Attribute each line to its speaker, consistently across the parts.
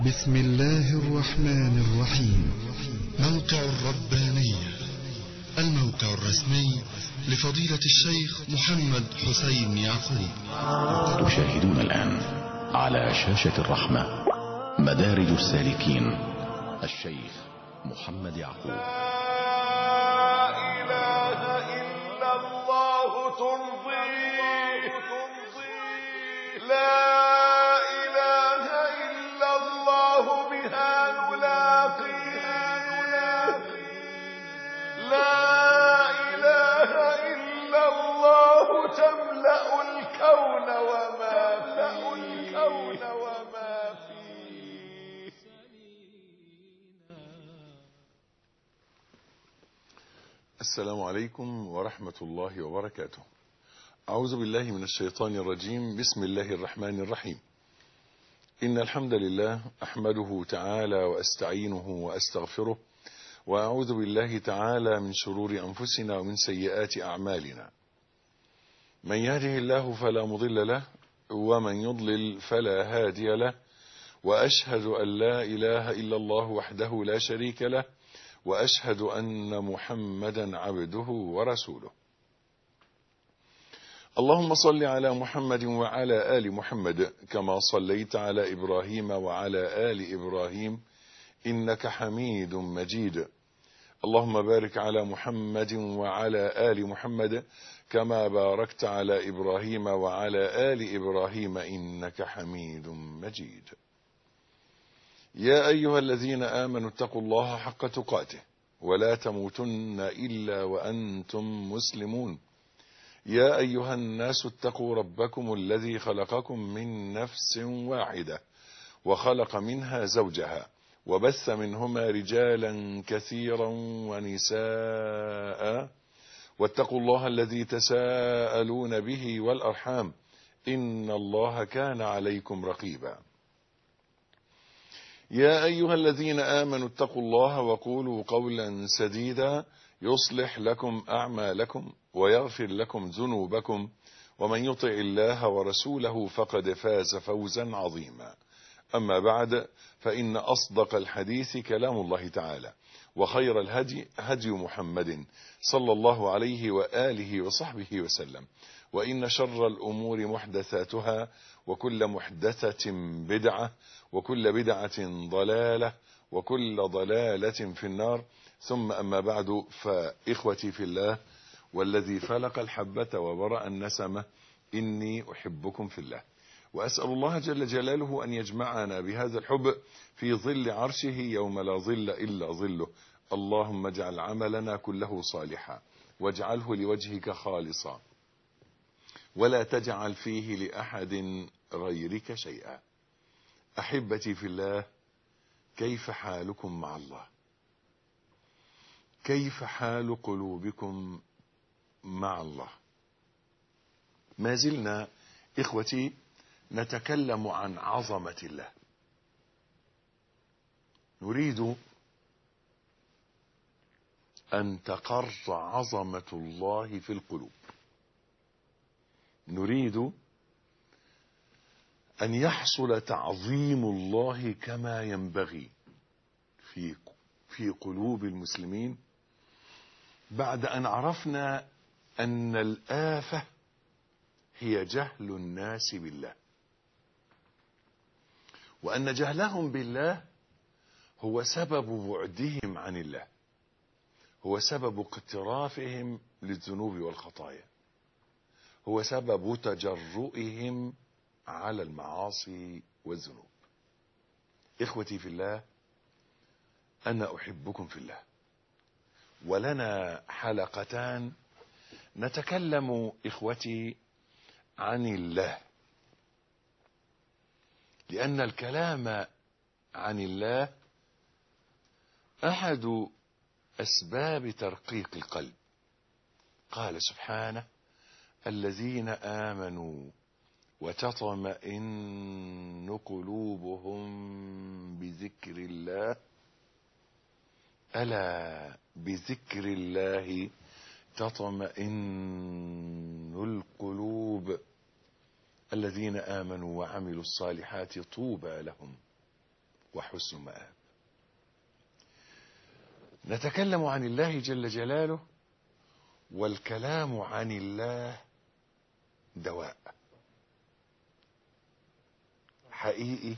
Speaker 1: بسم الله الرحمن الرحيم. موقع الربانية، الموقع الرسمي لفضيلة الشيخ محمد حسين يعقوب.
Speaker 2: تشاهدون الآن على شاشة الرحمة مدارج السالكين، الشيخ محمد يعقوب.
Speaker 3: لا إله إلا الله ترضي، لا إله إلا الله بها نلاقي، لا إله إلا الله تملأ الكون وما فيه. السلام عليكم ورحمة الله وبركاته. أعوذ بالله من الشيطان الرجيم. بسم الله الرحمن الرحيم. إن الحمد لله أحمده تعالى وأستعينه وأستغفره، وأعوذ بالله تعالى من شرور أنفسنا ومن سيئات أعمالنا. من يهده الله فلا مضل له، ومن يضلل فلا هادي له، وأشهد أن لا إله إلا الله وحده لا شريك له، وأشهد أن محمدا عبده ورسوله. اللهم صل على محمد وعلى آل محمد كما صليت على إبراهيم وعلى آل إبراهيم إنك حميد مجيد. اللهم بارك على محمد وعلى آل محمد كما باركت على إبراهيم وعلى آل إبراهيم إنك حميد مجيد. يا أيها الذين آمنوا اتقوا الله حق تقاته ولا تموتن إلا وأنتم مسلمون. يا أيها الناس اتقوا ربكم الذي خلقكم من نفس واحدة وخلق منها زوجها وبث منهما رجالا كثيرا ونساء، واتقوا الله الذي تساءلون به والأرحام إن الله كان عليكم رقيبا. يا أيها الذين آمنوا اتقوا الله وقولوا قولا سديدا يصلح لكم أعمالكم ويغفر لكم ذنوبكم، ومن يطع الله ورسوله فقد فاز فوزا عظيما. أما بعد، فإن أصدق الحديث كلام الله تعالى، وخير الهدي هدي محمد صلى الله عليه وآله وصحبه وسلم، وإن شر الأمور محدثاتها، وكل محدثة بدعة، وكل بدعة ضلالة، وكل ضلالة في النار. ثم أما بعد، فإخوتي في الله والذي فلق الحبة وبرأ النسمة، إني أحبكم في الله، وأسأل الله جل جلاله أن يجمعنا بهذا الحب في ظل عرشه يوم لا ظل إلا ظله. اللهم اجعل عملنا كله صالحا، واجعله لوجهك خالصا، ولا تجعل فيه لأحد غيرك شيئا. أحبتي في الله، كيف حالكم مع الله؟ كيف حال قلوبكم مع الله؟ ما زلنا إخوتي نتكلم عن عظمة الله. نريد أن تقر عظمة الله في القلوب، نريد أن يحصل تعظيم الله كما ينبغي في قلوب المسلمين، بعد أن عرفنا أن الآفة هي جهل الناس بالله، وأن جهلهم بالله هو سبب بعدهم عن الله، هو سبب اقترافهم للذنوب والخطايا، هو سبب تجرؤهم على المعاصي والذنوب. إخوتي في الله، أنا أحبكم في الله، ولنا حلقتان نتكلم إخوتي عن الله، لأن الكلام عن الله أحد أسباب ترقيق القلب. قال سبحانه: الذين آمنوا وتطمئن قلوبهم بذكر الله، ألا بذكر الله تطمئن القلوب. الذين آمنوا وعملوا الصالحات طوبى لهم وحسن مآب. نتكلم عن الله جل جلاله، والكلام عن الله دواء حقيقي،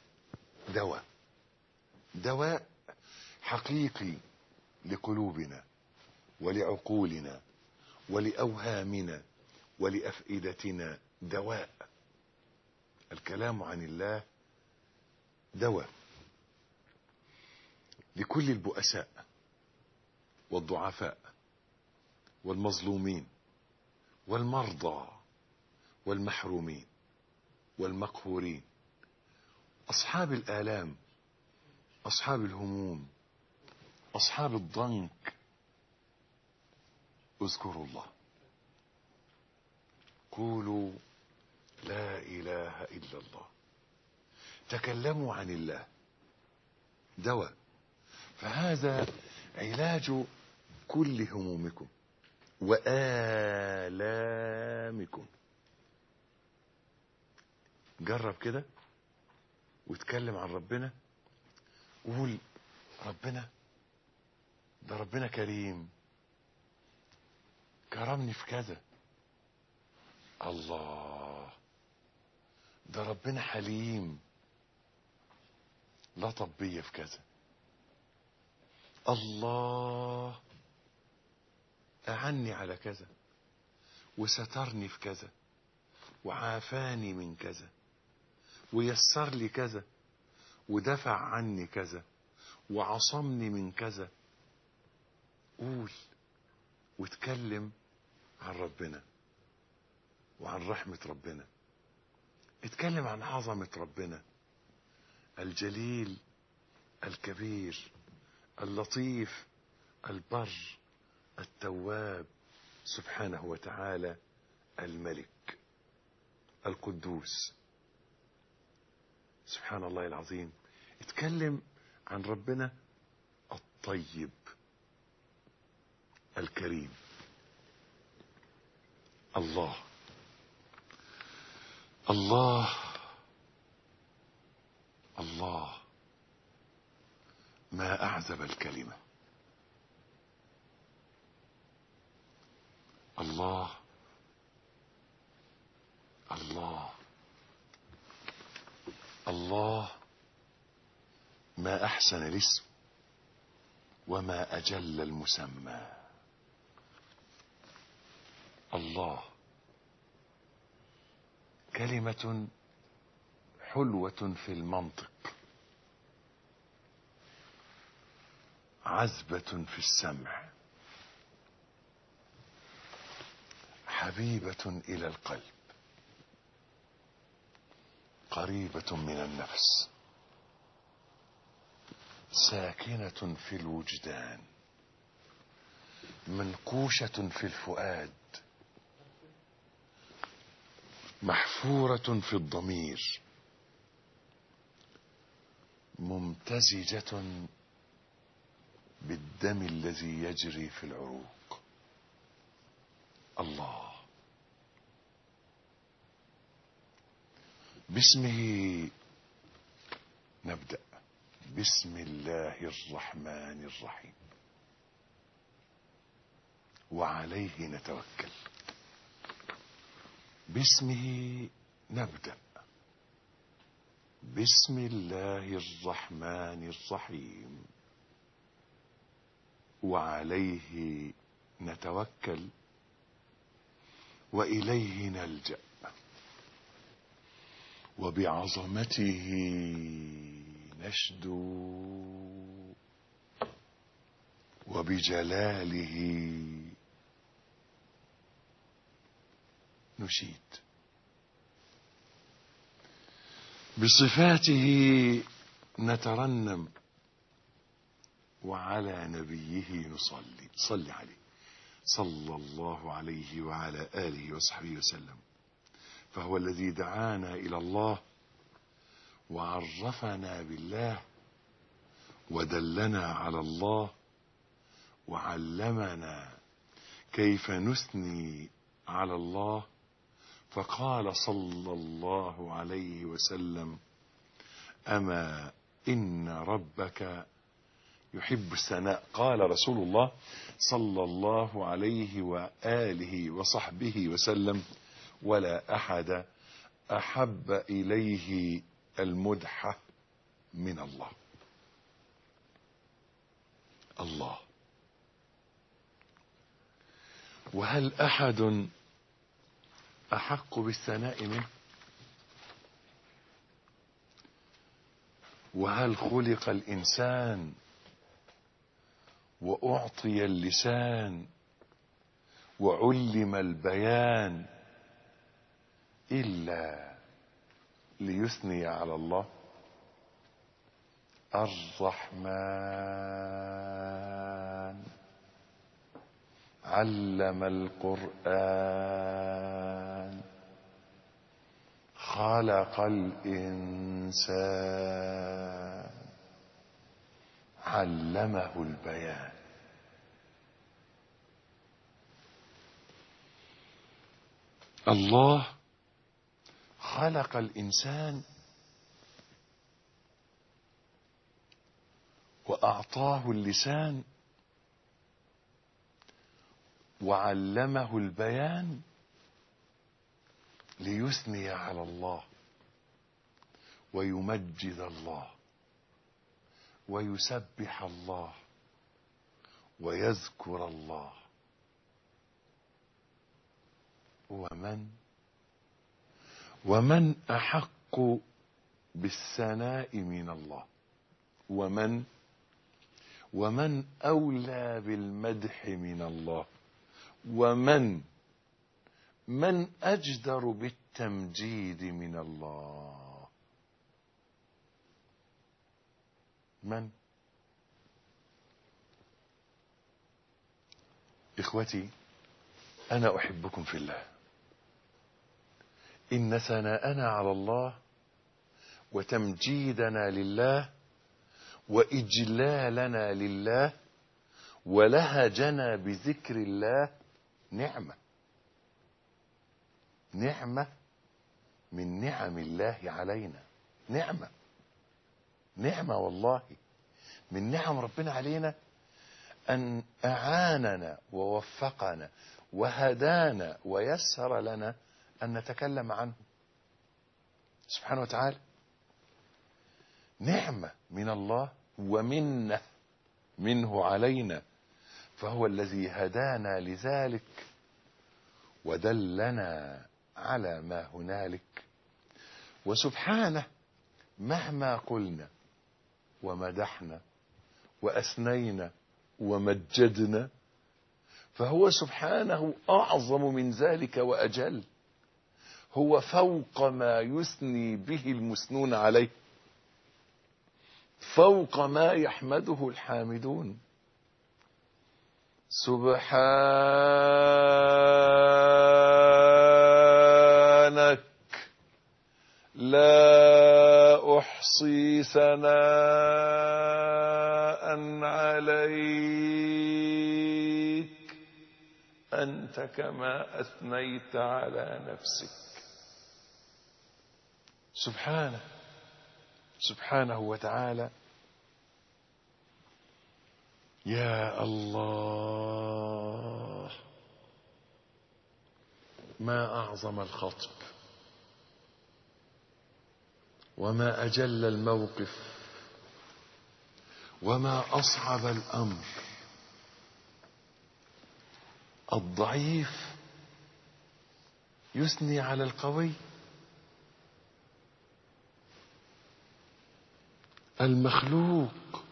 Speaker 3: دواء حقيقي لقلوبنا ولعقولنا ولأوهامنا ولأفئدتنا. دواء. الكلام عن الله دواء لكل البؤساء والضعفاء والمظلومين والمرضى والمحرومين والمقهورين، أصحاب الآلام، أصحاب الهموم، أصحاب الضنك. اذكروا الله، قولوا لا إله إلا الله، تكلموا عن الله. دواء. فهذا علاج كل همومكم وآلامكم. جرب كده واتكلم عن ربنا، قول ربنا ده ربنا كريم، كرمني في كذا. الله ده ربنا حليم، لطف بيا في كذا. الله أعني على كذا وسترني في كذا وعافاني من كذا ويسر لي كذا ودفع عني كذا وعصمني من كذا. قول واتكلم عن ربنا وعن رحمة ربنا. اتكلم عن عظمة ربنا الجليل الكبير اللطيف البر التواب سبحانه وتعالى، الملك القدوس. سبحان الله العظيم. اتكلم عن ربنا الطيب الكريم. الله الله الله، ما أعذب الكلمة. الله الله الله، ما أحسن الاسم وما أجل المسمى. الله كلمة حلوة في المنطق، عذبة في السمع، حبيبة إلى القلب، قريبة من النفس، ساكنة في الوجدان، منقوشة في الفؤاد، محفورة في الضمير، ممتزجة بالدم الذي يجري في العروق. الله باسمه نبدأ. بسم الله الرحمن الرحيم، وعليه نتوكل. باسمه نبدأ. بسم الله الرحمن الرحيم، وعليه نتوكل، وإليه نلجأ، وبعظمته نشدو، وبجلاله نشيد، بصفاته نترنم، وعلى نبيه نصلي. صل عليه صلى الله عليه وعلى آله وصحبه وسلم. فهو الذي دعانا إلى الله وعرفنا بالله ودلنا على الله وعلمنا كيف نثني على الله. فقال صلى الله عليه وسلم: أما إن ربك يحب الثناء. قال رسول الله صلى الله عليه وآله وصحبه وسلم: ولا أحد أحب إليه المدح من الله. الله. وهل أحد أحق بالثناء منه؟ وهل خلق الإنسان وأعطي اللسان وعلم البيان إلا ليثني على الله؟ الرحمن علم القرآن خلق الإنسان علمه البيان. الله خلق الإنسان وأعطاه اللسان وعلمه البيان ليثني على الله ويمجد الله ويسبح الله ويذكر الله. ومن أحق بالثناء من الله؟ ومن أولى بالمدح من الله؟ من أجدر بالتمجيد من الله؟ من؟ إخوتي، أنا أحبكم في الله. إن ثناءنا على الله وتمجيدنا لله وإجلالنا لله ولهجنا بذكر الله نعمة من نعم الله علينا. نعمة والله من نعم ربنا علينا، أن أعاننا ووفقنا وهدانا ويسر لنا أن نتكلم عنه سبحانه وتعالى. نعمة من الله ومنة منه علينا، فهو الذي هدانا لذلك ودلنا على ما هنالك. وسبحانه مهما قلنا ومدحنا وأثنينا ومجدنا فهو سبحانه أعظم من ذلك وأجل. هو فوق ما يثني به المثنون عليه، فوق ما يحمده الحامدون. سبحانك لا أحصي ثناء عليك أنت كما أثنيت على نفسك. سبحانه وتعالى. يا الله، ما أعظم الخطب وما أجل الموقف وما أصعب الأمر. الضعيف يثني على القوي، المخلوق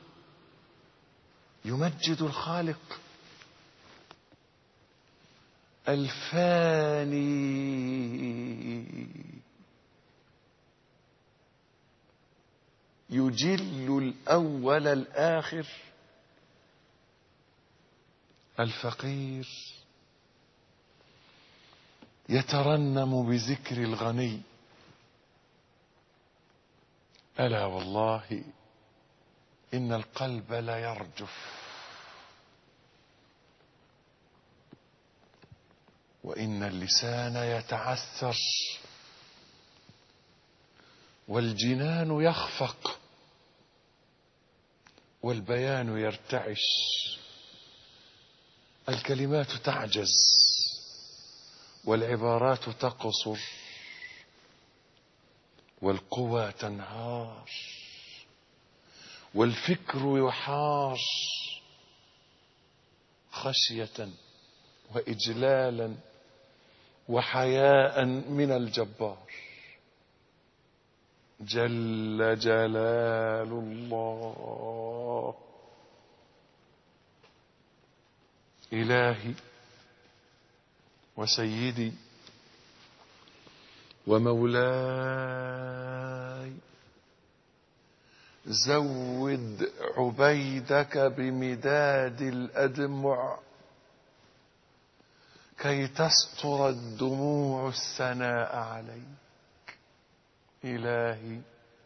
Speaker 3: يمجد الخالق، الفاني يجل الأول الآخر، الفقير يترنم بذكر الغني. ألا والله إن القلب لا يرجف وإن اللسان يتعثر والجنان يخفق والبيان يرتعش، الكلمات تعجز والعبارات تقصر والقوى تنهار والفكر يحار خشية وإجلالا وحياء من الجبار جل جلال الله. إلهي وسيدي ومولاي، زود عبيدك بمداد الأدمع كي تستر الدموع الثناء عليك. إلهي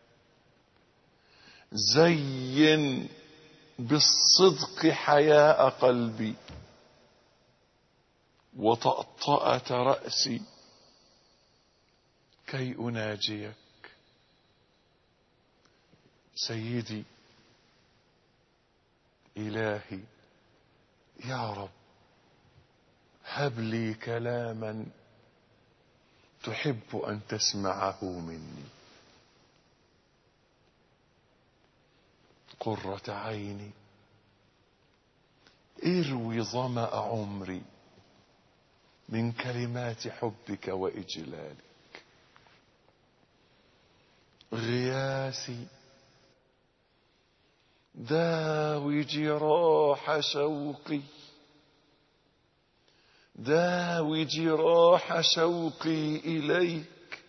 Speaker 3: زين بالصدق حياء قلبي وطأطأة رأسي كي أناجيك. سيدي إلهي يا رب، هب لي كلاما تحب أن تسمعه مني، قرة عيني، اروي ظمأ عمري من كلمات حبك وإجلالك. غياثي داوي جراح شوقي، داوي جراح شوقي إليك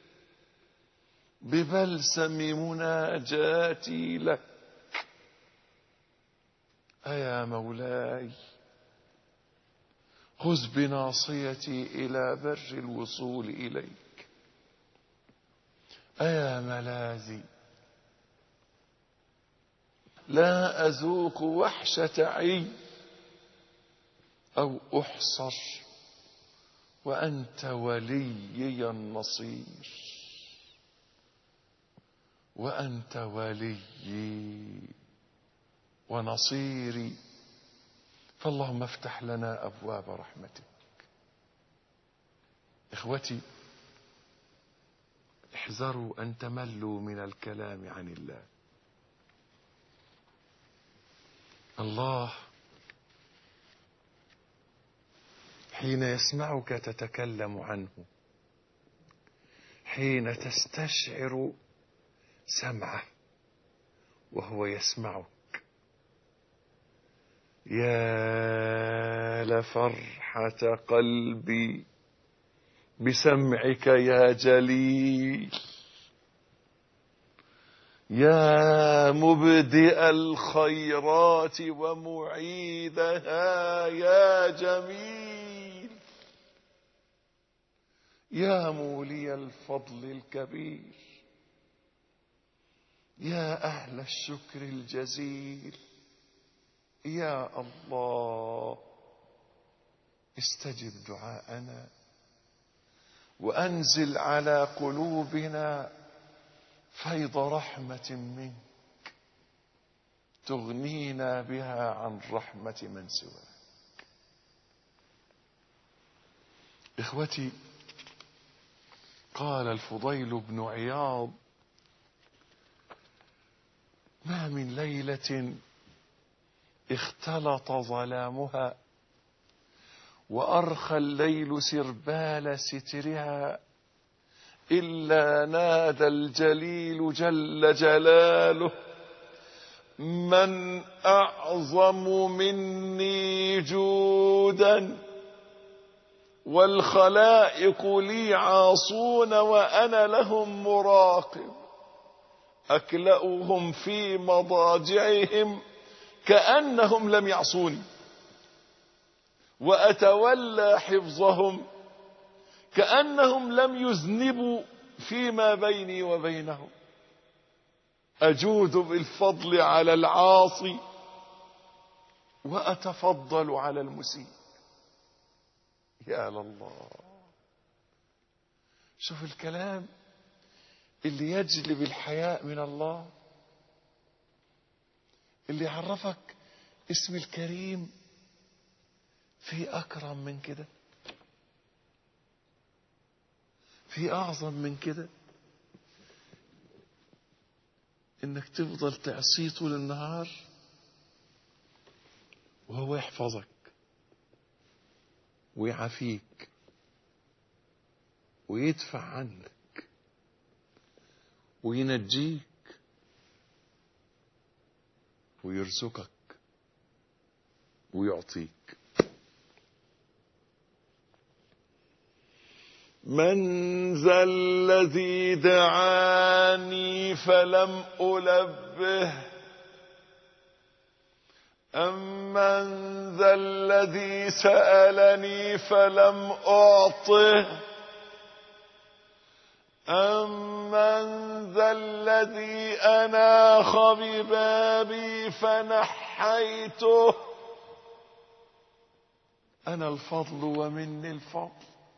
Speaker 3: ببلسم مناجاتي لك. أيا مولاي خذ بناصيتي إلى بر الوصول إليك. أيا ملاذي لا أذوق وحشة عي أو أحصر وأنت وليي النصير، وأنت وليي ونصيري، فاللهم افتح لنا أبواب رحمتك. إخوتي احذروا أن تملوا من الكلام عن الله. الله حين يسمعك تتكلم عنه، حين تستشعر سمعه وهو يسمعك، يا لفرحة قلبي بسمعك يا جليل، يا مبدئ الخيرات ومعيدها يا جميل، يا مولي الفضل الكبير، يا أهل الشكر الجزيل. يا الله استجب دعاءنا وأنزل على قلوبنا فيض رحمة منك تغنينا بها عن رحمة من سواك. إخوتي قال الفضيل بن عياض: ما من ليلة اختلط ظلامها وأرخى الليل سربال سترها إلا نادى الجليل جل جلاله: من أعظم مني جودا والخلائق لي عاصون وأنا لهم مراقب، أكلأهم في مضاجعهم كأنهم لم يعصوني، وأتولى حفظهم كأنهم لم يذنبوا فيما بيني وبينهم، أجود بالفضل على العاصي وأتفضل على المسيء. يا لله، شوف الكلام اللي يجلب الحياء من الله، اللي يعرفك اسم الكريم في أكرم من كده؟ في أعظم من كده؟ إنك تفضل تعصيه طول النهار وهو يحفظك ويعافيك ويدفع عنك وينجيك ويرزقك ويعطيك. من ذا الذي دعاني فلم ألبه أم من ذا الذي سألني فلم أعطه أم من ذا الذي أناخ ببابي فنحيته. أنا الفضل ومني الفضل،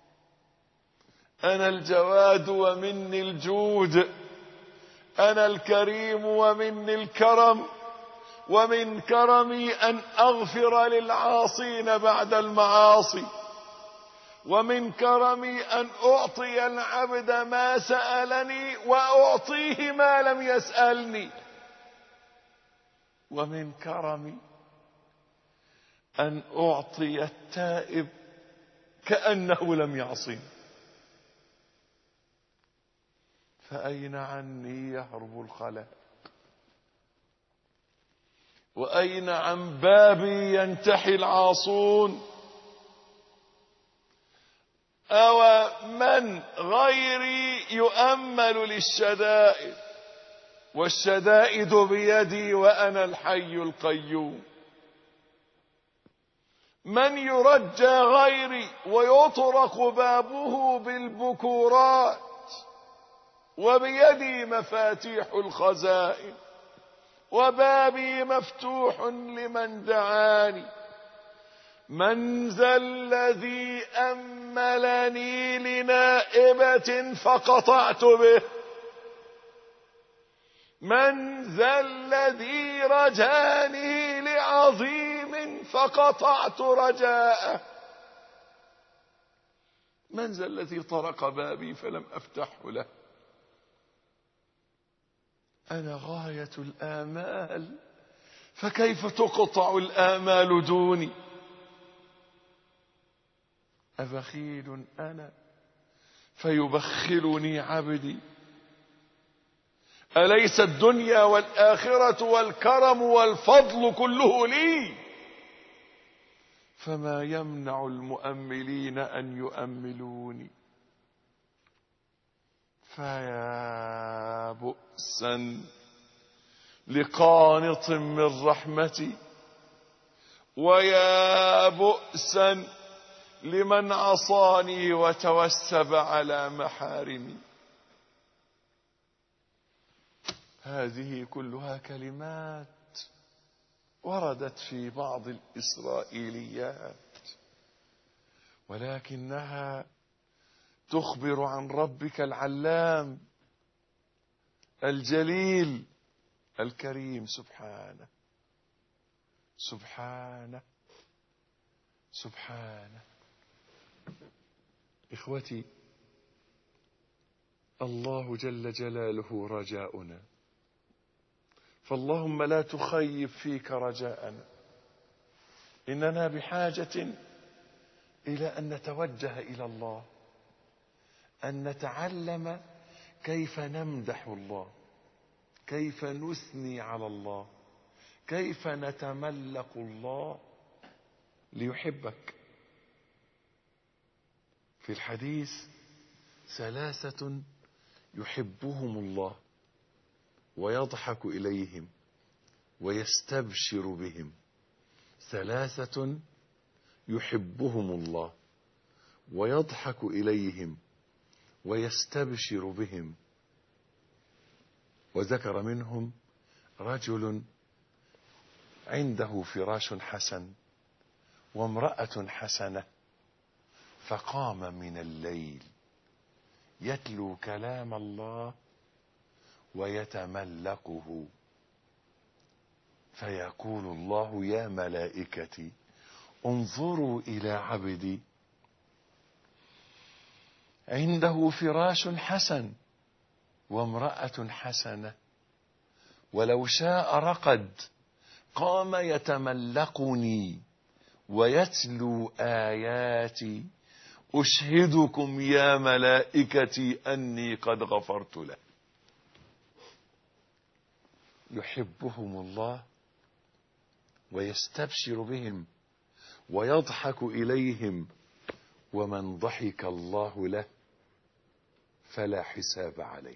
Speaker 3: أنا الجواد ومني الجود، أنا الكريم ومني الكرم، ومن كرمي أن أغفر للعاصين بعد المعاصي، ومن كرمي أن أعطي العبد ما سألني وأعطيه ما لم يسألني، ومن كرمي أن أعطي التائب كأنه لم يعصني. فأين عني يهرب الخلائق، وأين عن بابي ينتحي العاصون؟ أو من غيري يؤمل للشدائد والشدائد بيدي وأنا الحي القيوم؟ من يرجى غيري ويطرق بابه بالبكورات وبيدي مفاتيح الخزائن وبابي مفتوح لمن دعاني؟ من ذا الذي أملني لنائبة فقطعت به؟ من ذا الذي رجاني لعظيم فقطعت رجاءه؟ من ذا الذي طرق بابي فلم أفتحه له؟ أنا غاية الآمال فكيف تقطع الآمال دوني؟ أبخيل أنا فيبخلني عبدي؟ أليس الدنيا والآخرة والكرم والفضل كله لي؟ فما يمنع المؤملين أن يؤملوني؟ فيا بؤسا لقانط من رحمتي، ويا بؤسا لمن عصاني وتوسب على محارمي. هذه كلها كلمات وردت في بعض الإسرائيليات، ولكنها تخبر عن ربك العلام الجليل الكريم سبحانه سبحانه سبحانه. إخوتي، الله جل جلاله رجاؤنا، فاللهم لا تخيب فيك رجاءنا. إننا بحاجة إلى أن نتوجه إلى الله، أن نتعلم كيف نمدح الله، كيف نثني على الله، كيف نتملق الله ليحبك. في الحديث: ثلاثة يحبهم الله ويضحك إليهم ويستبشر بهم. ثلاثة يحبهم الله ويضحك إليهم ويستبشر بهم. وذكر منهم رجل عنده فراش حسن وامرأة حسنة، فقام من الليل يتلو كلام الله ويتملقه. فيقول الله يا ملائكتي انظروا إلى عبدي عنده فراش حسن وامرأة حسنة ولو شاء رقد قام يتملقني ويتلو آياتي أشهدكم يا ملائكتي أني قد غفرت له. يحبهم الله ويستبشر بهم ويضحك إليهم، ومن ضحك الله له فلا حساب عليه.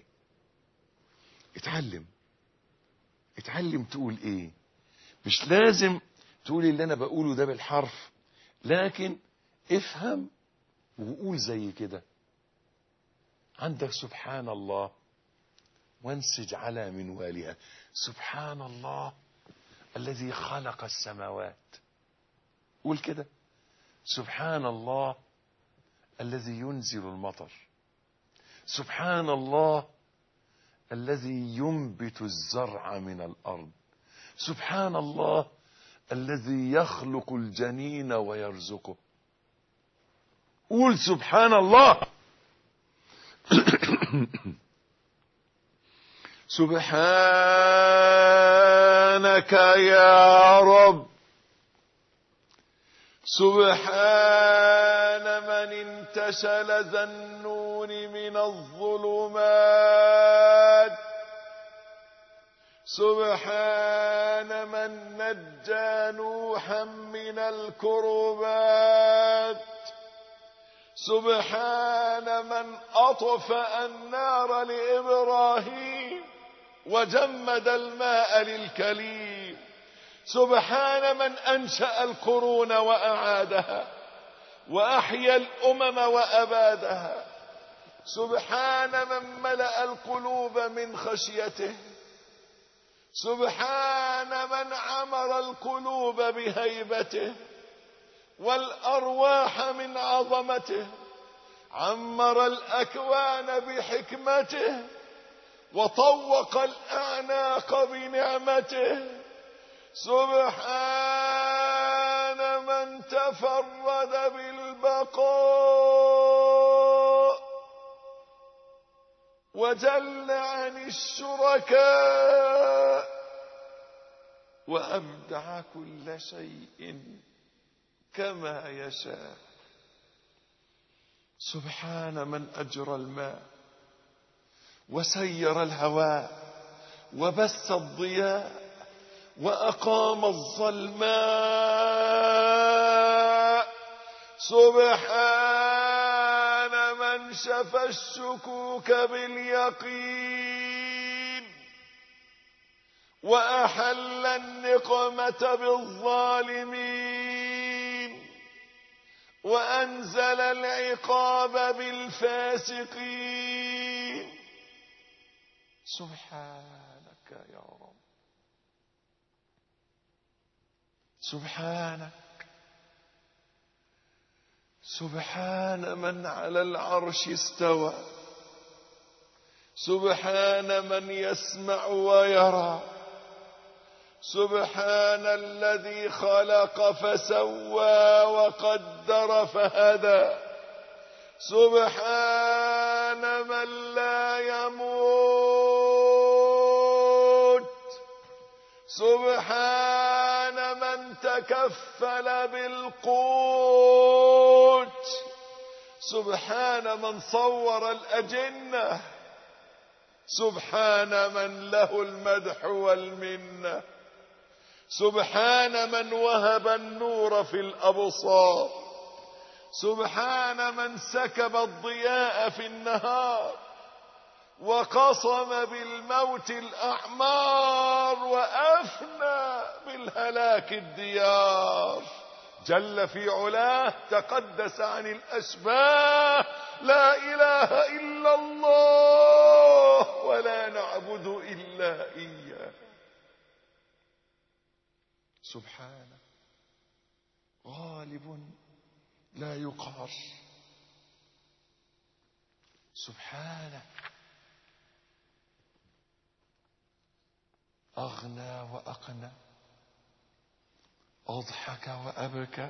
Speaker 3: اتعلم تقول ايه. مش لازم تقول اللي انا بقوله ده بالحرف، لكن افهم وقول زي كده. عندك سبحان الله وانسج على منوالها. سبحان الله الذي خلق السماوات. قول كده سبحان الله الذي ينزل المطر. سبحان الله الذي ينبت الزرع من الأرض. سبحان الله الذي يخلق الجنين ويرزقه. قول سبحان الله. سبحانك يا رب. سبحان من انتشل ذا النون من الظلمات. سبحان من نجى نوحا من الكربات. سبحان من أطفأ النار لإبراهيم وجمد الماء للكليم. سبحان من أنشأ القرون وأعادها وأحيا الأمم وأبادها. سبحان من ملأ القلوب من خشيته. سبحان من عمر القلوب بهيبته والأرواح من عظمته. عمر الأكوان بحكمته وطوق الأعناق بنعمته. سبحان من تفرد بالبقاء وجل عن الشركاء وأبدع كل شيء كما يشاء. سبحان من أجرى الماء وسير الهواء وبث الضياء وأقام الظلماء. سبحان من شفى الشكوك باليقين وأحل النقمة بالظالمين وأنزل العقاب بالفاسقين. سبحانك يا رب. سبحانك. سبحان من على العرش استوى. سبحان من يسمع ويرى. سبحان الذي خلق فسوى وقدر فهدى. سبحان من لا يموت. سبحان من تكفل بالقوت. سبحان من صور الأجنة. سبحان من له المدح والمنة. سبحان من وهب النور في الأبصار. سبحان من سكب الضياء في النهار وقصم بالموت الأعمار وأفنى بالهلاك الديار. جل في علاه تقدس عن الأشباه. لا إله إلا الله ولا نعبد إلا إياه. سبحانه غالب لا يقهر. سبحانه أغنى وأقنى. أضحك وأبكى،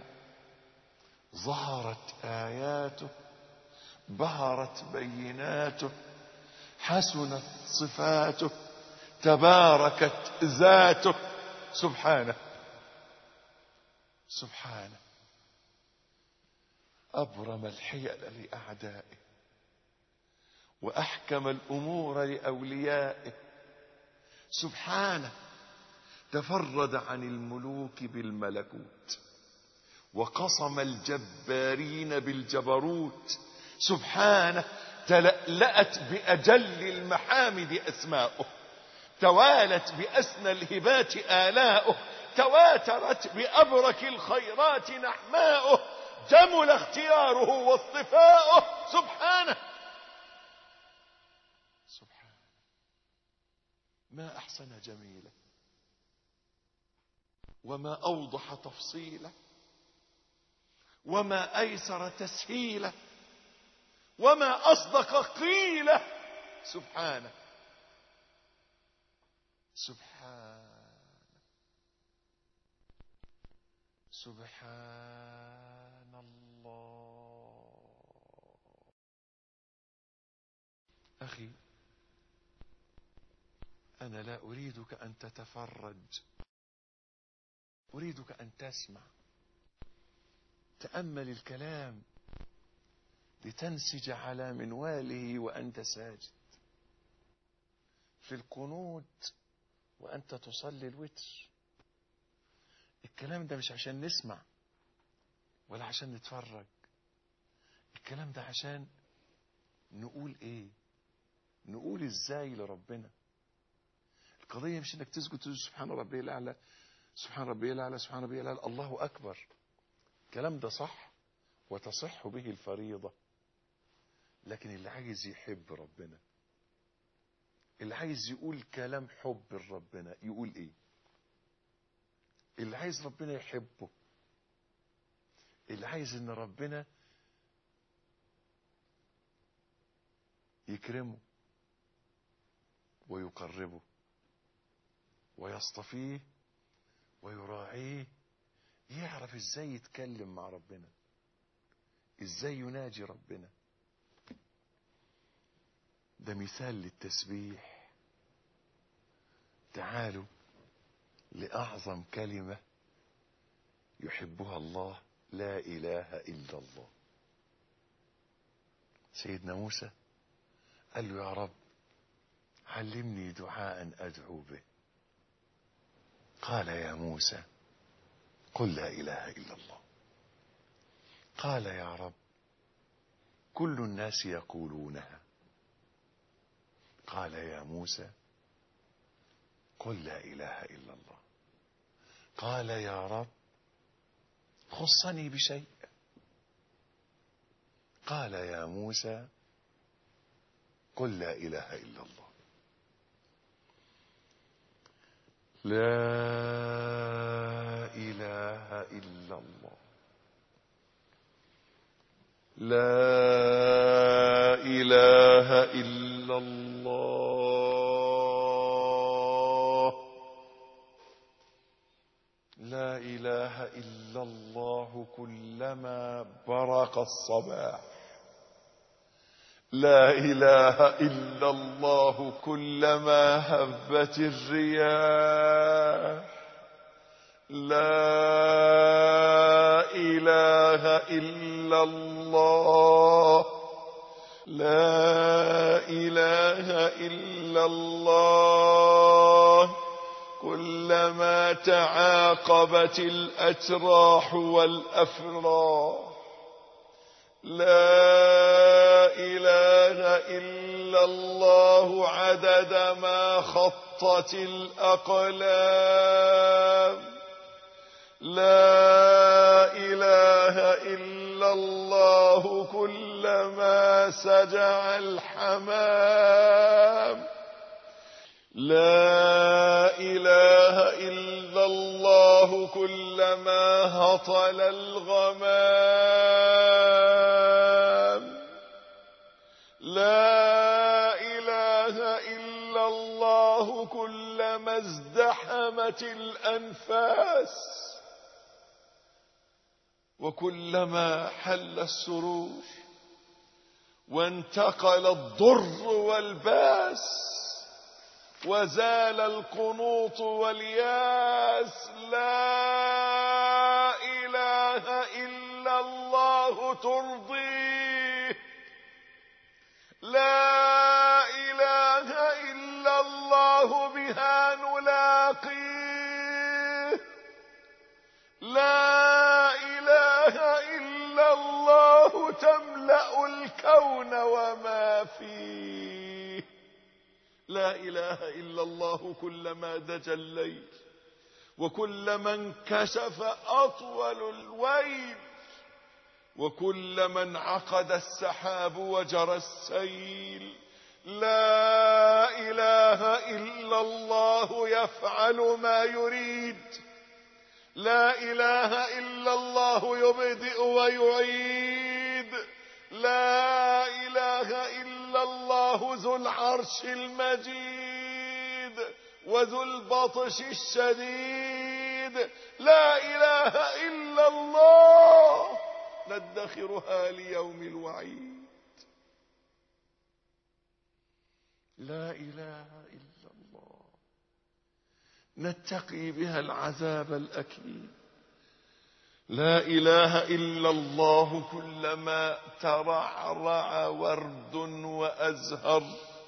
Speaker 3: ظهرت آياته، بهرت بيناته، حسنت صفاته، تباركت ذاته. سبحانه سبحانه. أبرم الحيل لأعدائه وأحكم الأمور لأوليائه. سبحانه. تفرد عن الملوك بالملكوت وقصم الجبارين بالجبروت. سبحانه. تلألأت بأجل المحامد أسماؤه، توالت بأسنى الهبات آلاؤه، تواترت بأبرك الخيرات نحماؤه، جمل اختياره واصطفاؤه. سبحانه سبحانه. ما أحسن جميله، وما أوضح تفصيله، وما أيسر تسهيله، وما أصدق قيله. سبحانه سبحانه سبحان الله. أخي، أنا لا أريدك أن تتفرج، أريدك أن تسمع. تأمل الكلام لتنسج على منواله وأنت ساجد، في القنوت وأنت تصلي الوتر. الكلام ده مش عشان نسمع ولا عشان نتفرج، الكلام ده عشان نقول ايه، نقول ازاي لربنا. القضية مش انك تسجد تقول سبحان ربي الأعلى، سبحان ربي الأعلى، سبحان ربي الأعلى، الله أكبر. الكلام ده صح وتصح به الفريضة، لكن اللي عايز يحب ربنا، اللي عايز يقول كلام حب لربنا، يقول ايه؟ اللي عايز ربنا يحبه، اللي عايز ان ربنا يكرمه ويقربه ويصطفيه ويراعيه، يعرف ازاي يتكلم مع ربنا، ازاي يناجي ربنا. ده مثال للتسبيح. تعالوا لأعظم كلمة يحبها الله، لا إله إلا الله. سيدنا موسى قال له يا رب علمني دعاء أدعو به. قال يا موسى قل لا إله إلا الله. قال يا رب كل الناس يقولونها. قال يا موسى قل لا إله إلا الله. قال يا رب خصني بشيء. قال يا موسى قل لا إله إلا الله. لا إله إلا الله. لا إله إلا الله. لا إله إلا الله كلما برق الصباح. لا إله إلا الله كلما هبت الرياح. لا إله إلا الله. لا إله إلا الله كلما تعاقبت الأتراح والأفراح. لا إله إلا الله عدد ما خطت الأقلام. لا إله إلا الله كلما سجع الحمام. لا إله إلا الله كلما هطل الغمام. لا إله إلا الله كلما ازدحمت الأنفاس. وكلما حل السرور وانتقل الضر والباس وزال القنوط والياس، لا إله إلا الله ترضيه، لا إله إلا الله بها نلاقيه، لا إله إلا الله تملأ الكون وما فيه، لا إله إلا الله كلما دجى الليل وكلما انكشف أطول الويل وكلما انعقد السحاب وجرى السيل، لا إله إلا الله يفعل ما يريد، لا إله إلا الله يبدئ ويعيد، لا إله إلا الله ذو العرش المجيد وذو البطش الشديد، لا إله إلا الله ندخرها ليوم الوعيد، لا إله إلا الله نتقي بها العذاب الأكيد، لا إله إلا الله كلما ترعرع ورد وأزهر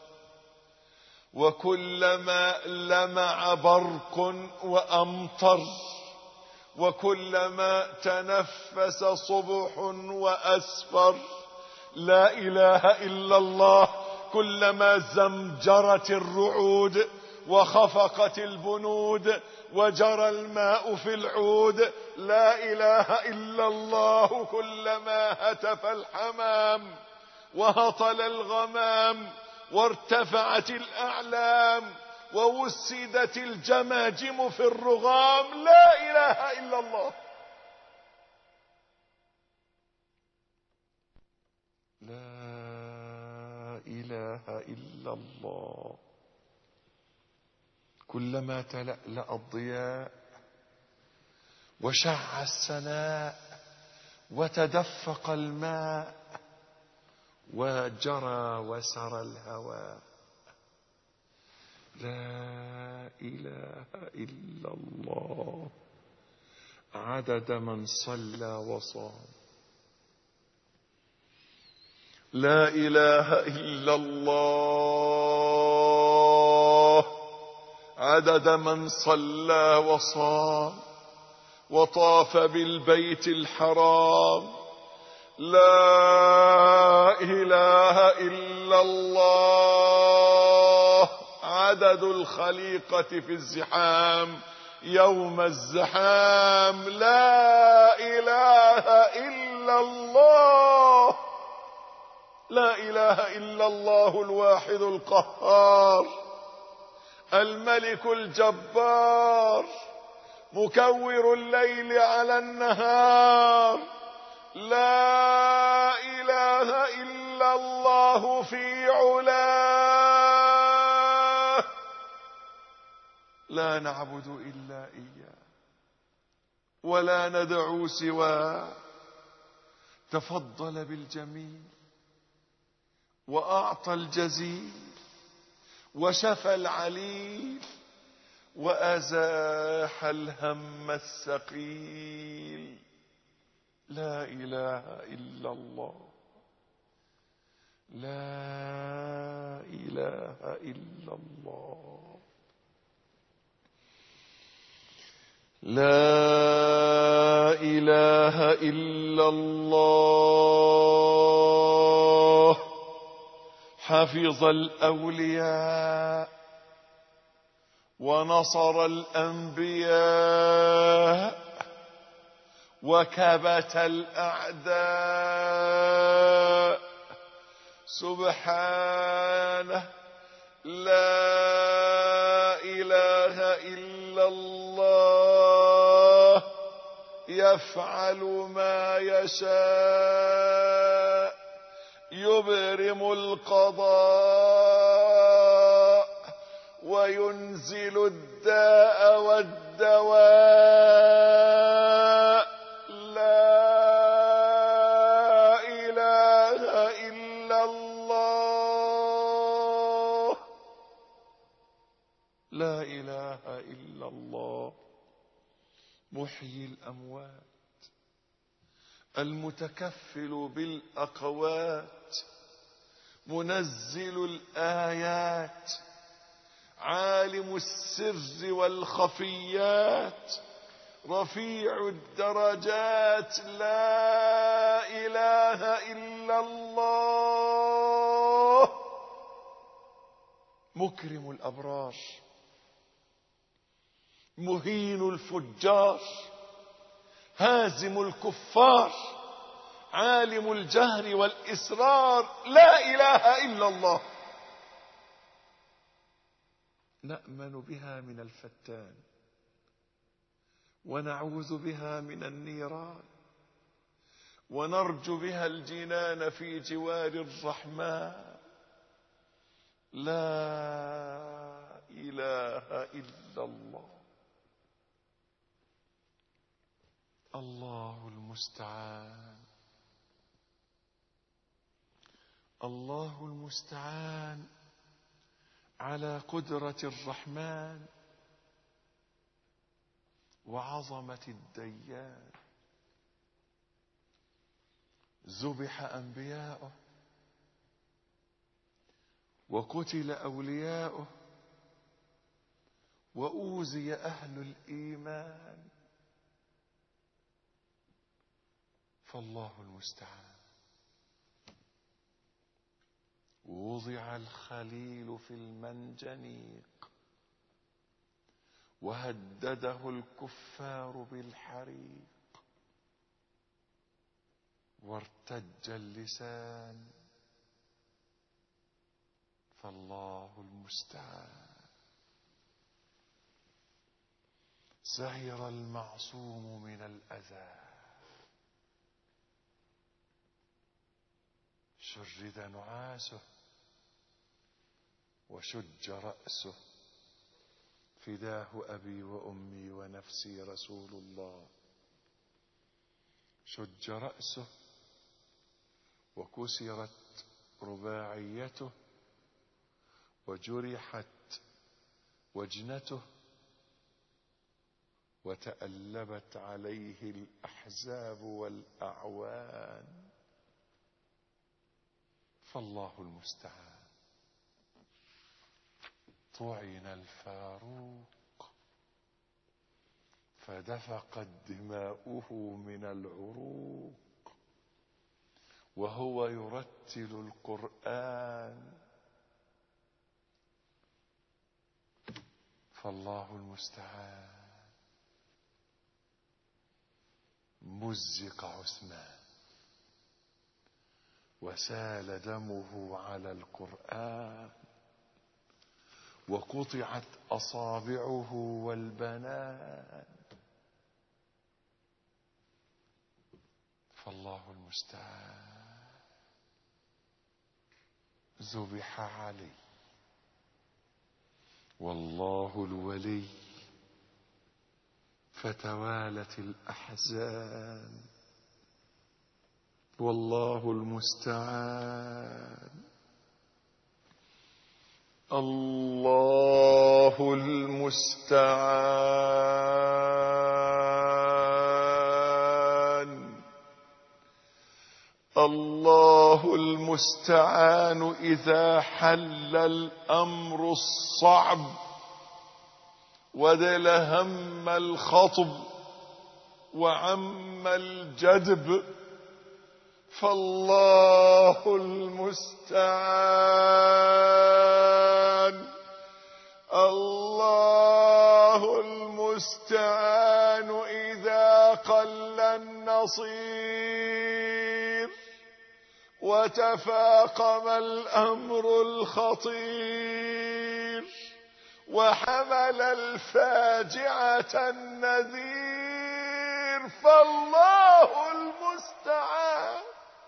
Speaker 3: وكلما لمع برق وأمطر وكلما تنفس صبح وأسفر، لا إله إلا الله كلما زمجرت الرعود وخفقت البنود وجرى الماء في العود، لا إله إلا الله كلما هتف الحمام وهطل الغمام وارتفعت الأعلام ووسدت الجماجم في الرغام، لا إله إلا الله، لا إله إلا الله كلما تلألأ الضياء وشع السناء وتدفق الماء وجرى وسرى الهواء، لا إله إلا الله عدد من صلى وصام، لا إله إلا الله عدد من صلى وصام وطاف بالبيت الحرام، لا إله إلا الله عدد الخليقة في الزحام يوم الزحام، لا إله إلا الله، لا إله إلا الله الواحد القهار الملك الجبار مكور الليل على النهار، لا إله إلا الله في علاه، لا نعبد إلا إياه ولا ندعو سواه، تفضل بالجميل وأعطى الجزيل وشفى العليل وأزاح الهم الثقيل، لا إله إلا الله، لا إله إلا الله، لا إله إلا الله حفظ الأولياء ونصر الأنبياء وكبت الأعداء، سبحانه لا إله إلا الله يفعل ما يشاء، يبرم القضاء وينزل الداء والدواء، لا محيي الأموات، المتكفل بالأقوات، منزل الآيات، عالم السر والخفيات، رفيع الدرجات، لا إله إلا الله، مكرم الأبرار، مهين الفجار، هازم الكفار، عالم الجهر والإسرار، لا إله إلا الله. نأمن بها من الفتان، ونعوذ بها من النيران، ونرجو بها الجنان في جوار الرحمن. لا إله إلا الله. الله المستعان، الله المستعان على قدرة الرحمن وعظمة الديان. ذبح أنبياؤه وقتل أولياؤه وأوذي أهل الإيمان، فالله المستعان. وضع الخليل في المنجنيق وهدده الكفار بالحريق، وارتج اللسان، فالله المستعان. زهر المعصوم من الأذى، شرد نعاسه وشج رأسه، فداه أبي وأمي ونفسي رسول الله. شج رأسه وكسرت رباعيته وجرحت وجنته وتألبت عليه الأحزاب والأعوان، فالله المستعان. طعن الفاروق فدفقت دماؤه من العروق وهو يرتل القرآن، فالله المستعان. مزق عثمان وسال دمه على القرآن، وقطعت أصابعه والبنان، فالله المستعان. ذبح علي والله الولي، فتوالت الأحزان، والله المستعان. الله المستعان، الله المستعان. إذا حل الأمر الصعب ودل هم الخطب وعم الجدب، فالله المستعان، الله المستعان. إذا قل النصير وتفاقم الأمر الخطير وحمل الفاجعة النذير، فالله المستعان،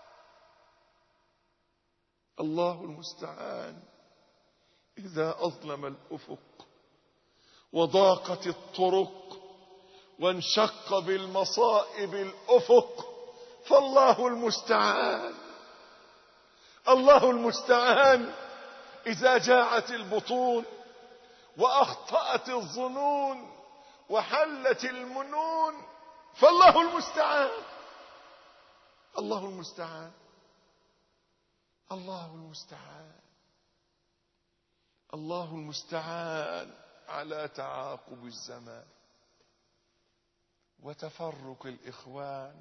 Speaker 3: الله المستعان. إذا أظلم الأفق وضاقت الطرق وانشق بالمصائب الأفق، فالله المستعان، الله المستعان. إذا جاعت البطون وأخطأت الظنون وحلت المنون، فالله المستعان. الله المستعان، الله المستعان، الله المستعان على تعاقب الزمان وتفرق الإخوان.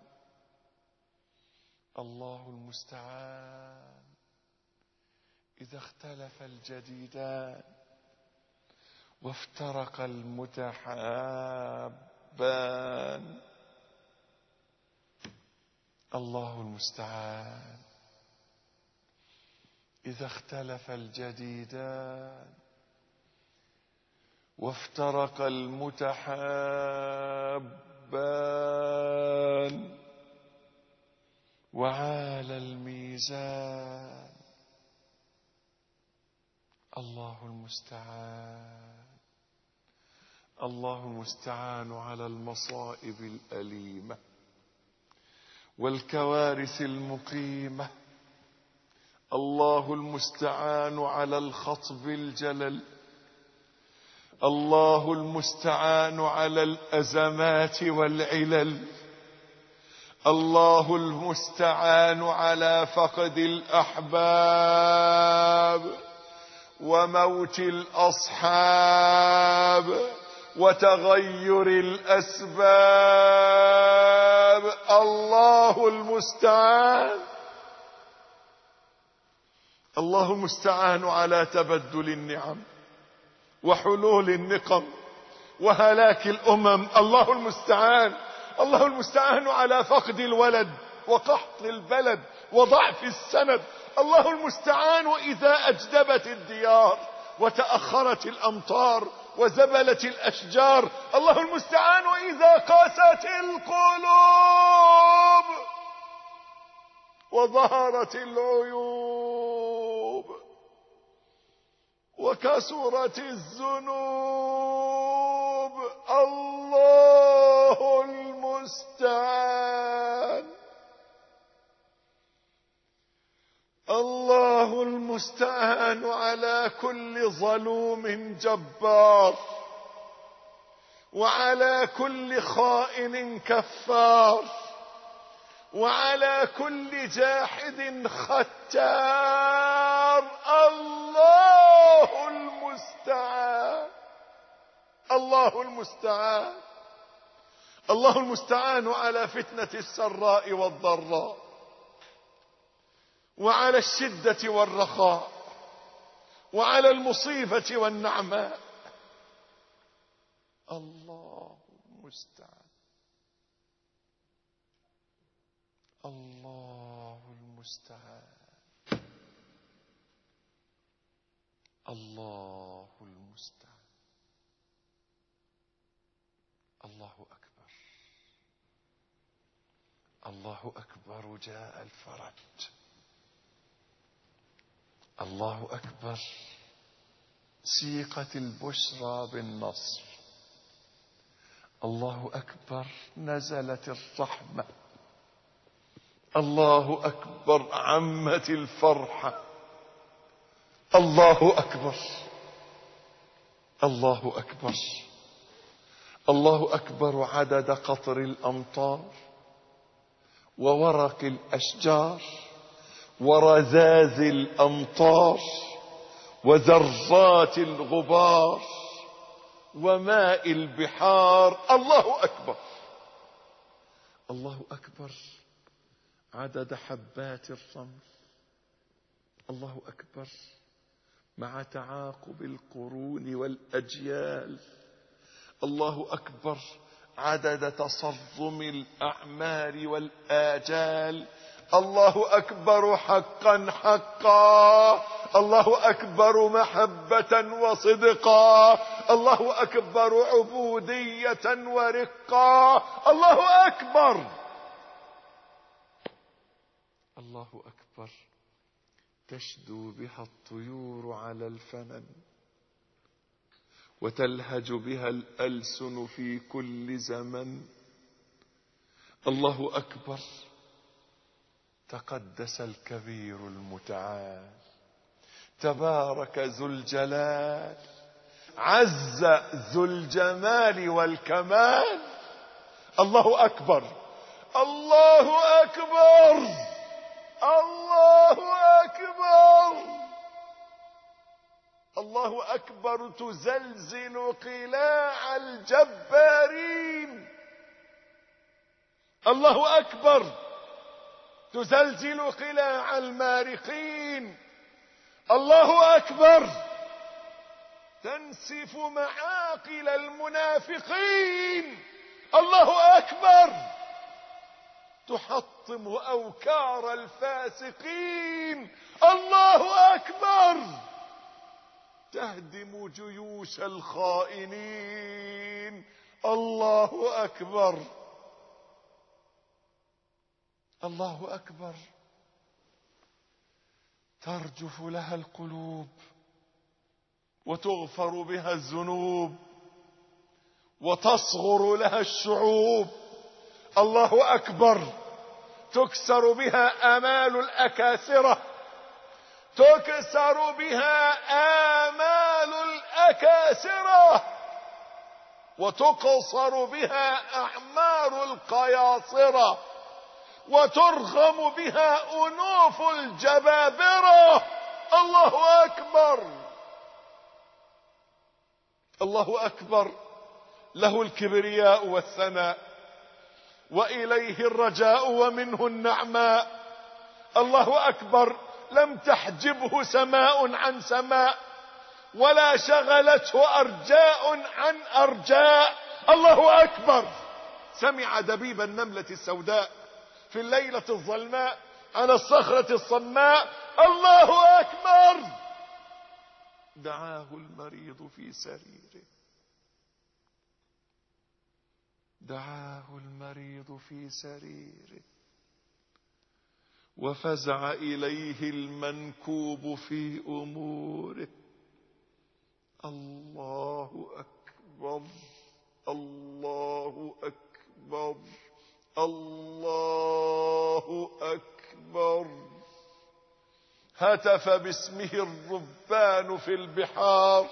Speaker 3: الله المستعان إذا اختلف الجديدان وافترق المتحابان. الله المستعان إذا اختلف الجديدان وافترق المتحابان وعال الميزان. الله المستعان، الله المستعان على المصائب الأليمة والكوارث المقيمة. الله المستعان على الخطب الجلل. الله المستعان على الأزمات والعلل. الله المستعان على فقد الأحباب وموت الأصحاب وتغير الأسباب. الله المستعان، الله المستعان على تبدل النعم وحلول النقم وهلاك الأمم. الله المستعان، الله المستعان على فقد الولد وقحط البلد وضعف السند. الله المستعان إذا أجدبت الديار وتأخرت الأمطار وزبلت الأشجار. الله المستعان إذا قاست القلوب وظهرت العيوب وكثرت الذنوب. الله المستعان، الله المستعان على كل ظلوم جبار وعلى كل خائن كفار وعلى كل جاحد ختار. الله المستعان، الله المستعان، الله المستعان على فتنة السراء والضراء وعلى الشدة والرخاء وعلى المصيبة والنعماء. الله المستعان، الله المستعان، الله المستعان. الله أكبر، الله أكبر. جاء الفرج. الله أكبر. سيقت البشرى بالنصر. الله أكبر. نزلت الرحمة. الله أكبر. عمت الفرحة. الله أكبر، الله أكبر، الله أكبر. عدد قطر الأمطار وورق الأشجار ورذاذ الأمطار وذرات الغبار وماء البحار. الله أكبر، الله أكبر. عدد حبات الرمل. الله أكبر. مع تعاقب القرون والأجيال. الله أكبر. عدد تصرم الأعمار والآجال. الله أكبر حقا حقا. الله أكبر محبة وصدقا. الله أكبر عبودية ورقا. الله أكبر، الله أكبر. تشدو بها الطيور على الفنن وتلهج بها الألسن في كل زمن. الله أكبر. تقدس الكبير المتعال. تبارك ذو الجلال. عز ذو الجمال والكمال. الله أكبر، الله أكبر، الله أكبر، الله أكبر. تزلزل قلاع الجبارين. الله أكبر. تزلزل قلاع المارقين. الله أكبر. تنسف معاقل المنافقين. الله أكبر. تحطم أوكار الفاسقين. الله أكبر. تهدم جيوش الخائنين. الله أكبر. الله أكبر. ترجف لها القلوب وتغفر بها الذنوب وتصغر لها الشعوب. الله أكبر. تكسر بها آمال الأكاسرة. تكسر بها آمال الأكاسرة وتقصر بها أعمار القياصرة وترغم بها أنوف الجبابرة. الله أكبر. الله أكبر. له الكبرياء والثناء وإليه الرجاء ومنه النعماء. الله أكبر. لم تحجبه سماء عن سماء ولا شغلته أرجاء عن أرجاء. الله أكبر. سمع دبيب النملة السوداء في الليلة الظلماء على الصخرة الصماء. الله أكبر. دعاه المريض في سريره. دعاه المريض في سريره وفزع إليه المنكوب في أموره. الله أكبر. الله أكبر. الله أكبر. هتف باسمه الربان في البحار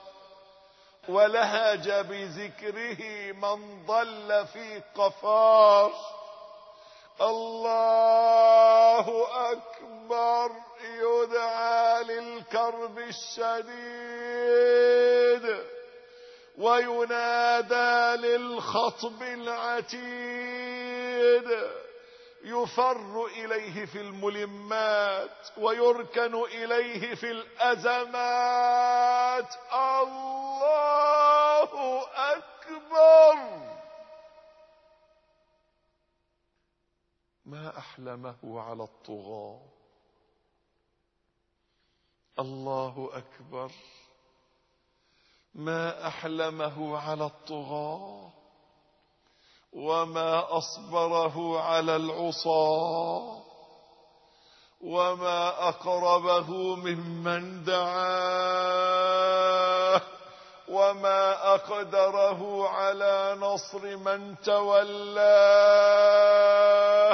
Speaker 3: ولهج بذكره من ضل في قفار. الله أكبر. يدعى للكرب الشديد وينادى للخطب العتيد. يفر إليه في الملمات ويركن إليه في الأزمات. الله أكبر. ما أحلمه على الطغاة. الله أكبر. ما أحلمه على الطغاة وما أصبره على العصاة وما أقربه ممن دعاه وما أقدره على نصر من تولاه.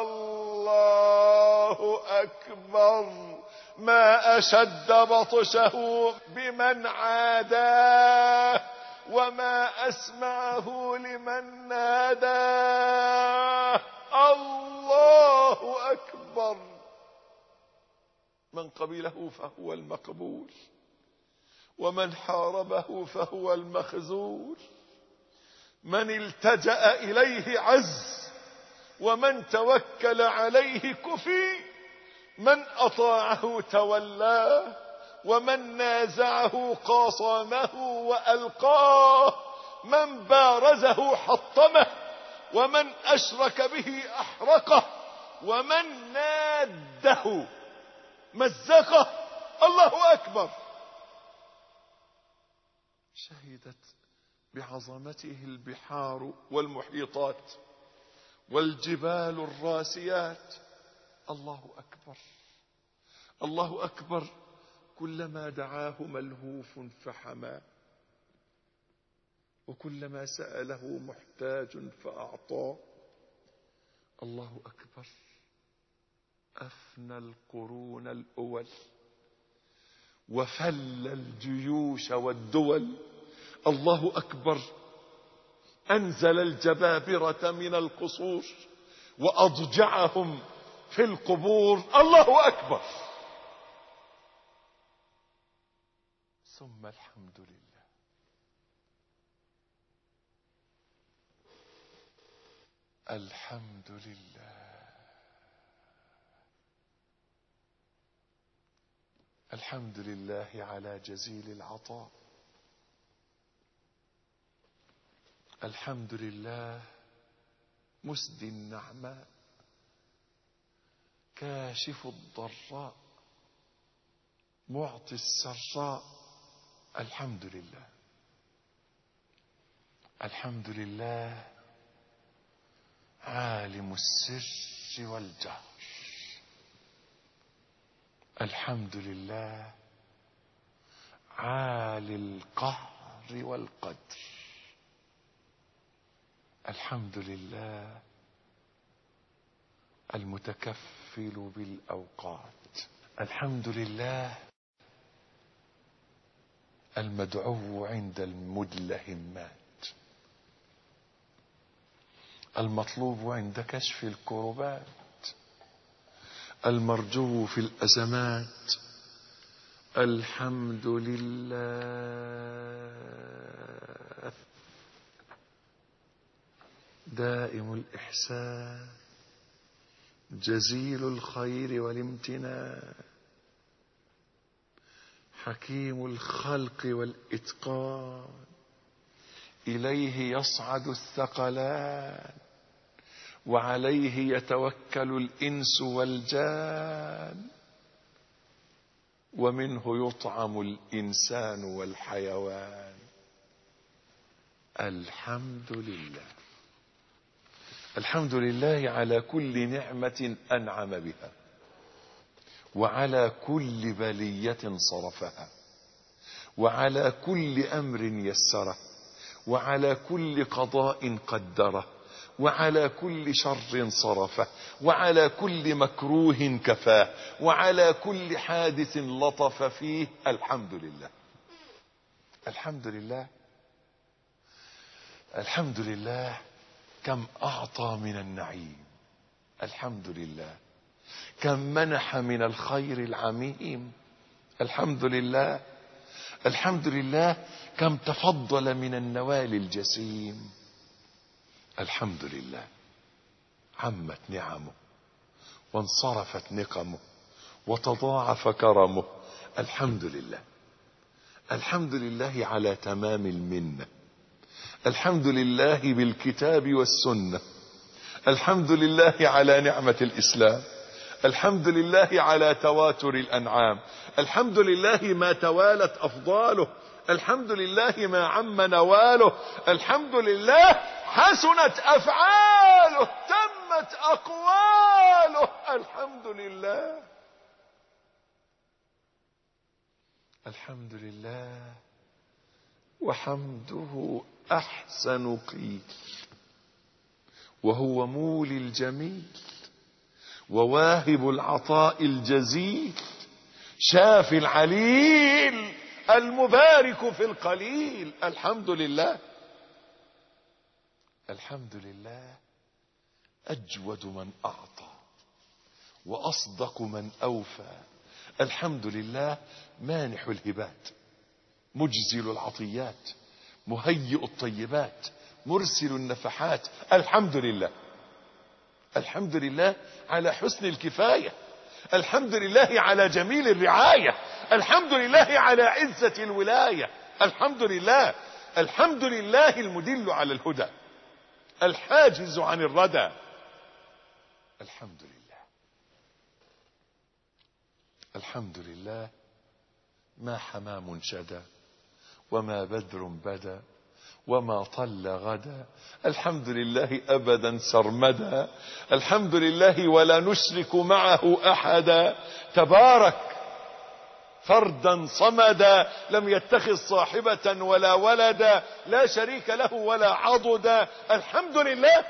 Speaker 3: الله أكبر. ما أشد بطشه بمن عاداه وما أسمعه لمن ناداه. الله أكبر. من قبله فهو المقبول ومن حاربه فهو المخذول. من التجأ إليه عز ومن توكل عليه كفي. من أطاعه تولاه ومن نازعه قاصمه وألقاه. من بارزه حطمه ومن أشرك به أحرقه ومن ناده مزقه. الله أكبر. شهدت بعظمته البحار والمحيطات والجبال الراسيات. الله أكبر. الله أكبر. كلما دعاه ملهوف فحماه وكلما سأله محتاج فأعطاه. الله أكبر. أفنى القرون الأول وفل الجيوش والدول. الله أكبر. أنزل الجبابرة من القصور وأضجعهم في القبور. الله أكبر. ثم الحمد لله. الحمد لله. الحمد لله على جزيل العطاء. الحمد لله مسدي النعماء كاشف الضراء معطي السراء. الحمد لله. الحمد لله عالم السر والجهر. الحمد لله عالي القهر والقدر. الحمد لله المتكفل بالأوقات. الحمد لله المدعو عند المدلهمات، المطلوب عند كشف الكربات، المرجو في الأزمات. الحمد لله دائم الإحسان جزيل الخير والامتنان حكيم الخلق والإتقان. إليه يصعد الثقلان وعليه يتوكل الإنس والجان ومنه يطعم الإنسان والحيوان. الحمد لله. الحمد لله على كل نعمة أنعم بها وعلى كل بلية صرفها وعلى كل أمر يسره وعلى كل قضاء قدره وعلى كل شر صرفه وعلى كل مكروه كفاه وعلى كل حادث لطف فيه. الحمد لله. الحمد لله. الحمد لله كم أعطى من النعيم. الحمد لله كم منح من الخير العميم. الحمد لله. الحمد لله كم تفضل من النوال الجسيم. الحمد لله عمت نعمه وانصرفت نقمه وتضاعف كرمه. الحمد لله. الحمد لله على تمام المنة. الحمد لله بالكتاب والسنة. الحمد لله على نعمة الإسلام. الحمد لله على تواتر الأنعام. الحمد لله ما توالت أفضاله. الحمد لله ما عم نواله. الحمد لله حسنت أفعاله تمت أقواله. الحمد لله. الحمد لله وحمده أحسن قيل وهو مولي الجميل وواهب العطاء الجزيل شافي العليل المبارك في القليل. الحمد لله. الحمد لله أجود من أعطى وأصدق من أوفى. الحمد لله مانح الهبات مجزل العطيات مهيئ الطيبات مرسل النفحات. الحمد لله. الحمد لله على حسن الكفاية. الحمد لله على جميل الرعاية. الحمد لله على عزة الولاية. الحمد لله. الحمد لله المدل على الهدى الحاجز عن الردى. الحمد لله. الحمد لله ما حمام شدا وما بدر بدا وما طل غدا. الحمد لله أبدا سرمدا. الحمد لله ولا نشرك معه أحدا تبارك فردا صمدا لم يتخذ صاحبة ولا ولدا لا شريك له ولا عضدا. الحمد لله.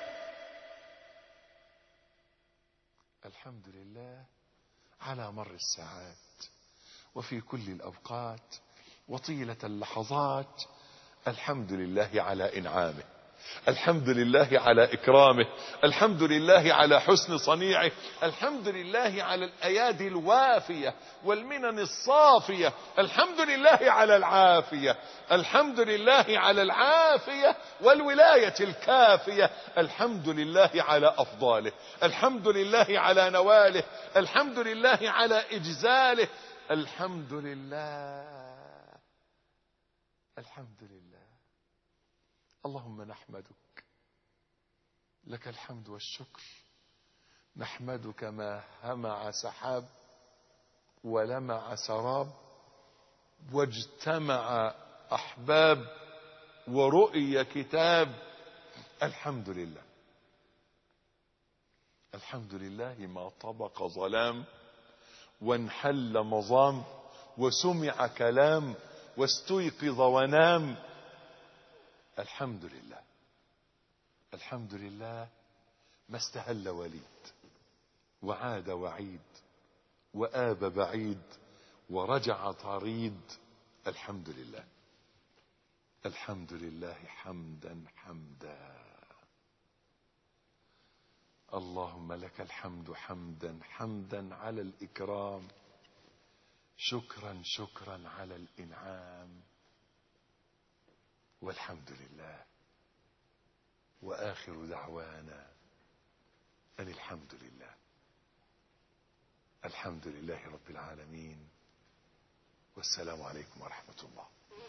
Speaker 3: الحمد لله على مر الساعات وفي كل الأوقات وطيلة اللحظات. الحمد لله على إنعامه، الحمد لله على إكرامه، الحمد لله على حسن صنيعه، الحمد لله على الأيادي الوافية والمنن الصافية، الحمد لله على العافية، الحمد لله على العافية والولاية الكافية، الحمد لله على أفضاله، الحمد لله على نواله، الحمد لله على إجزاله، الحمد لله، الحمد لله. اللهم نحمدك، لك الحمد والشكر. نحمدك ما همع سحاب ولمع سراب واجتمع أحباب ورؤي كتاب. الحمد لله، الحمد لله ما طبق ظلام وانحل مظام وسمع كلام واستيقظ ونام. الحمد لله، الحمد لله ما استهل وليد وعاد وعيد وآب بعيد ورجع طريد. الحمد لله، الحمد لله حمدا حمدا. اللهم لك الحمد حمدا حمدا على الإكرام، شكرا شكرا على الإنعام، والحمد لله. وآخر دعوانا أن الحمد لله. الحمد لله رب العالمين، والسلام عليكم ورحمة الله.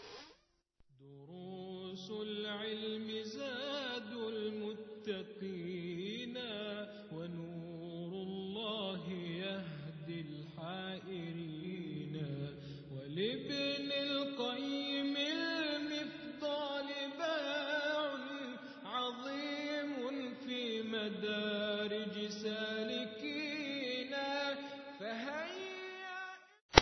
Speaker 4: دروس العلم زاد المتقين، ونور الله يهدي الحائرين، ولابن القيم المفضال باع عظيم في مدارج سالكين.